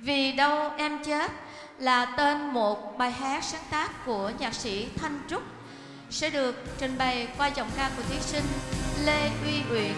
Vì đâu em chết là tên một bài hát sáng tác của nhạc sĩ Thanh Trúc, sẽ được trình bày qua giọng ca của thí sinh Lê Uy Uyển.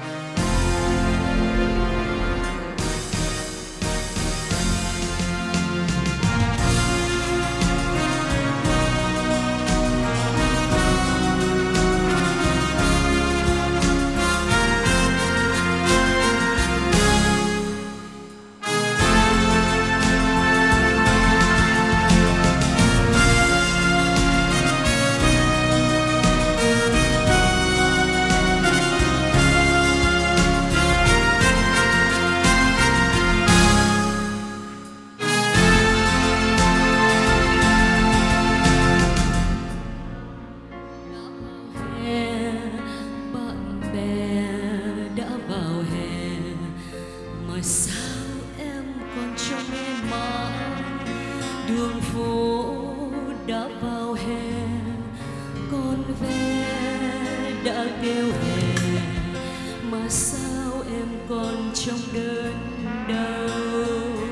Sao em còn trong em mãi, đường phố đã vào hè, con ve đã kêu hè, mà sao em còn trong đớn đau.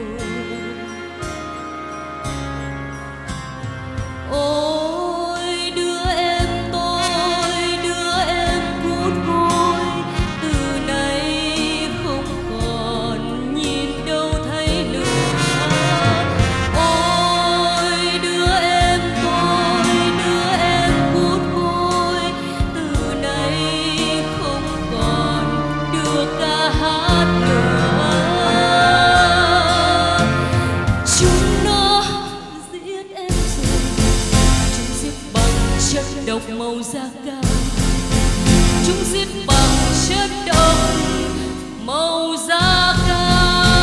Ôi đứa em tôi, đứa em cút côi, từ nay không còn nhìn đâu thấy nữa. Ôi đứa em tôi, đứa em cút côi, từ nay không còn được ca hát nữa. Chúng nó giết em rồi, chúng giết bằng chất độc màu da cam, chúng giết bằng chất độc màu da cam.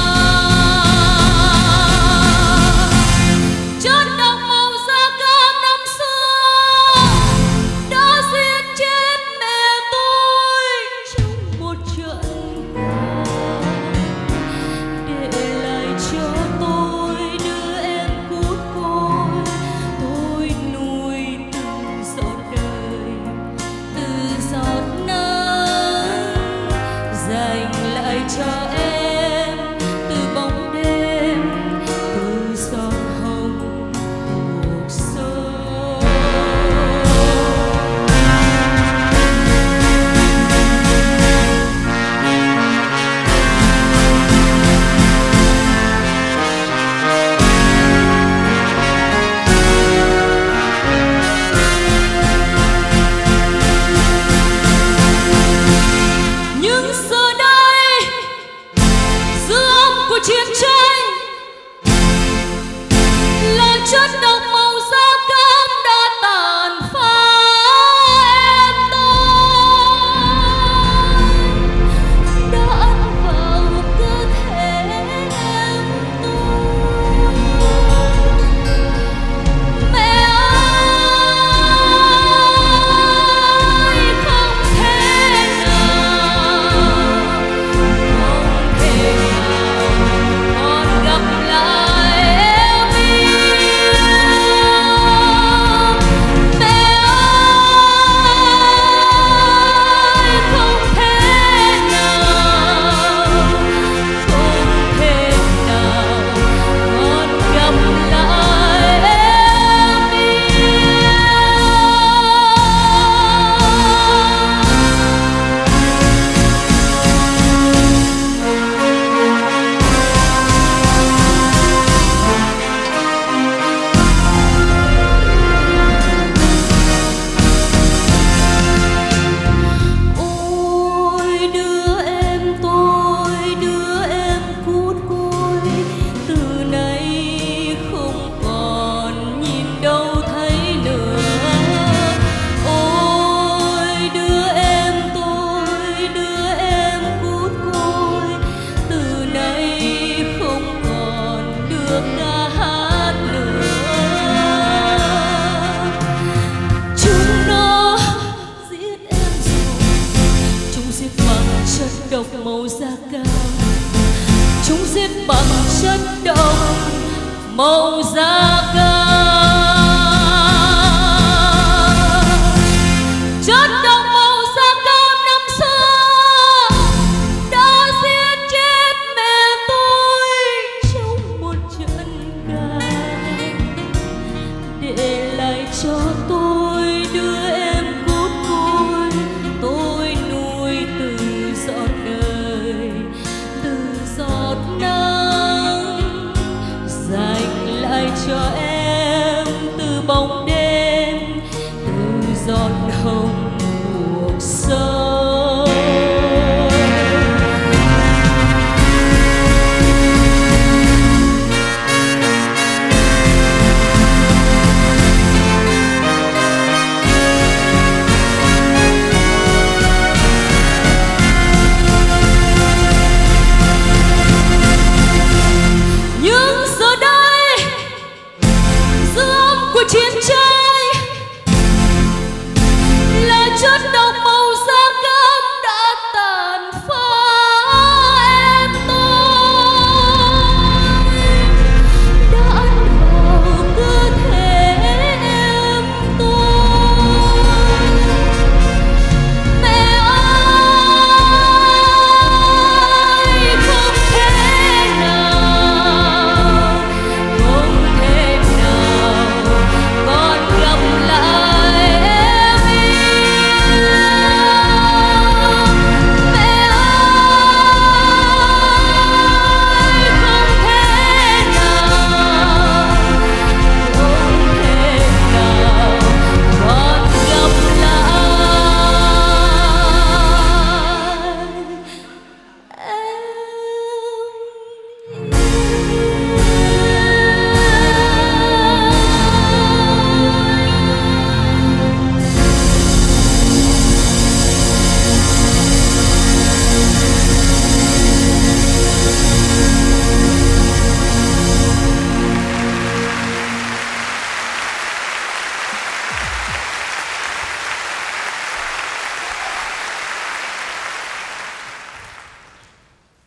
Chất độc màu da cam năm xưa đã giết chết mẹ tôi trong một trận để lại cho tôi đứa em cút côi. Tôi nuôi từng giọt đời, từ giọt nắng dành lại cho em, từ bóng đêm, từ giọt hồng cuộc sống. Nhưng giờ đây dư âm của chiến tranh là chất độc màu da cam đã tàn phá em tôi, đã ăn vào cơ thể em tôi. Mẹ ơi, không thể nào, không thể nào còn gặp lại em yêu. Mẹ ơi, không thể nào, không thể nào còn gặp lại em yêu. Ôi đứa em tôi, đứa em cút côi, từ nay không còn nhìn đâu thấy nữa. Ôi đứa em tôi, đứa em cút côi, từ nay không còn được ca hát nữa. Chúng nó giết em rồi, chúng giết bằng chất độc màu da cam, chúng giết bằng chất độc màu da cam. Chất độc màu da cam năm xưa đã giết chết mẹ tôi trong cho